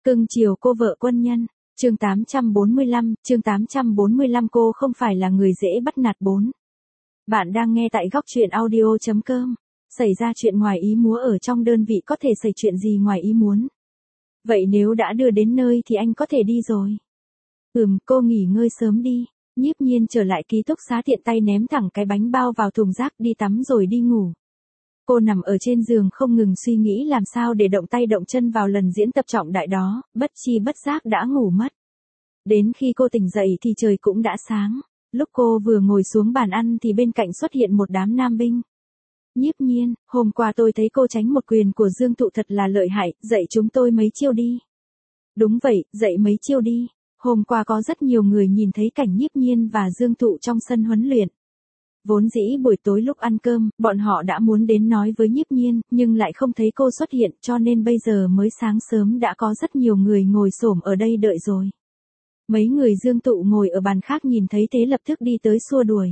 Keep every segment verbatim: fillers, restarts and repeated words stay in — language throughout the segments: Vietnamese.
Cưng chiều cô vợ quân nhân. Chương tám trăm bốn mươi lăm, chương tám trăm bốn mươi lăm cô không phải là người dễ bắt nạt bốn. Bạn đang nghe tại góc truyện audio chấm com. Xảy ra chuyện ngoài ý muốn ở trong đơn vị có thể xảy chuyện gì ngoài ý muốn. Vậy nếu đã đưa đến nơi thì anh có thể đi rồi. Ừm, cô nghỉ ngơi sớm đi. Nhiếp Nhiên trở lại ký túc xá tiện tay ném thẳng cái bánh bao vào thùng rác đi tắm rồi đi ngủ. Cô nằm ở trên giường không ngừng suy nghĩ làm sao để động tay động chân vào lần diễn tập trọng đại đó, bất chi bất giác đã ngủ mất. Đến khi cô tỉnh dậy thì trời cũng đã sáng. Lúc cô vừa ngồi xuống bàn ăn thì bên cạnh xuất hiện một đám nam binh. Nhiếp Nhiên, hôm qua tôi thấy cô tránh một quyền của Dương Thụ thật là lợi hại, dạy chúng tôi mấy chiêu đi. Đúng vậy, dạy mấy chiêu đi. Hôm qua có rất nhiều người nhìn thấy cảnh Nhiếp Nhiên và Dương Thụ trong sân huấn luyện. Vốn dĩ buổi tối lúc ăn cơm, bọn họ đã muốn đến nói với Nhiếp Nhiên, nhưng lại không thấy cô xuất hiện cho nên bây giờ mới sáng sớm đã có rất nhiều người ngồi xổm ở đây đợi rồi. Mấy người Dương Thụ ngồi ở bàn khác nhìn thấy thế lập tức đi tới xua đuổi.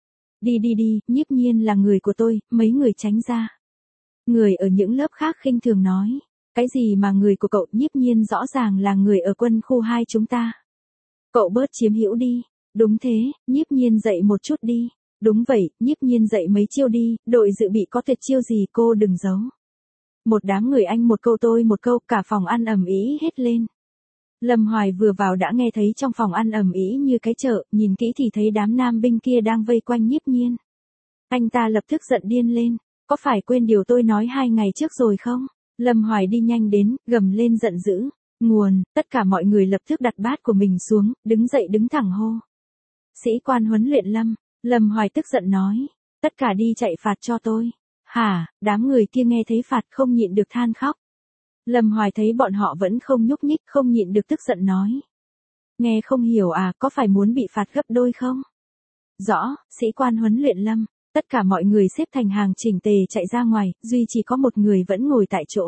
Đi đi đi, Nhiếp Nhiên là người của tôi, mấy người tránh ra. Người ở những lớp khác khinh thường nói. Cái gì mà người của cậu? Nhiếp Nhiên rõ ràng là người ở quân khu hai chúng ta. Cậu bớt chiếm hữu đi. Đúng thế, Nhiếp Nhiên dạy một chút đi. Đúng vậy, Nhiếp Nhiên dạy mấy chiêu đi, đội dự bị có tuyệt chiêu gì cô đừng giấu. Một đám người anh một câu tôi một câu, cả phòng ăn ầm ĩ hết lên. Lâm Hoài vừa vào đã nghe thấy trong phòng ăn ầm ĩ như cái chợ, nhìn kỹ thì thấy đám nam binh kia đang vây quanh Nhiếp Nhiên. Anh ta lập tức giận điên lên, có phải quên điều tôi nói hai ngày trước rồi không? Lâm Hoài đi nhanh đến, gầm lên giận dữ. Nguồn, tất cả mọi người lập tức đặt bát của mình xuống, đứng dậy đứng thẳng hô. Sĩ quan huấn luyện Lâm. Lâm Hoài tức giận nói, tất cả đi chạy phạt cho tôi. Hả, đám người kia nghe thấy phạt không nhịn được than khóc. Lâm Hoài thấy bọn họ vẫn không nhúc nhích không nhịn được tức giận nói. Nghe không hiểu à, có phải muốn bị phạt gấp đôi không? Rõ, sĩ quan huấn luyện Lâm, tất cả mọi người xếp thành hàng chỉnh tề chạy ra ngoài, duy chỉ có một người vẫn ngồi tại chỗ.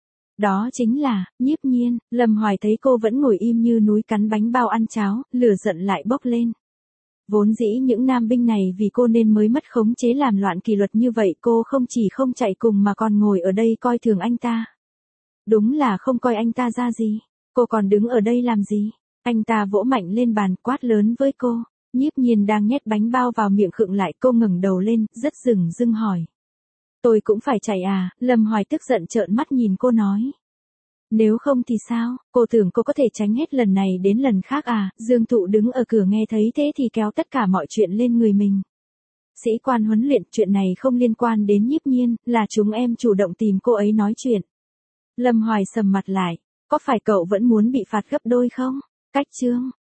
Đó chính là, Nhiếp Nhiên. Lâm Hoài thấy cô vẫn ngồi im như núi cắn bánh bao ăn cháo, lửa giận lại bốc lên. Vốn dĩ những nam binh này vì cô nên mới mất khống chế làm loạn kỷ luật như vậy, cô không chỉ không chạy cùng mà còn ngồi ở đây coi thường anh ta. Đúng là không coi anh ta ra gì, cô còn đứng ở đây làm gì? Anh ta vỗ mạnh lên bàn quát lớn với cô. Nhiếp Nhiên đang nhét bánh bao vào miệng khựng lại, cô ngẩng đầu lên, rất dửng dưng hỏi. Tôi cũng phải chạy à? Lâm Hoài tức giận trợn mắt nhìn cô nói. Nếu không thì sao, cô tưởng cô có thể tránh hết lần này đến lần khác à? Dương Thụ đứng ở cửa nghe thấy thế thì kéo tất cả mọi chuyện lên người mình. Sĩ quan huấn luyện, chuyện này không liên quan đến Nhiếp Nhiên, là chúng em chủ động tìm cô ấy nói chuyện. Lâm Hoài sầm mặt lại, có phải cậu vẫn muốn bị phạt gấp đôi không? Cách chương,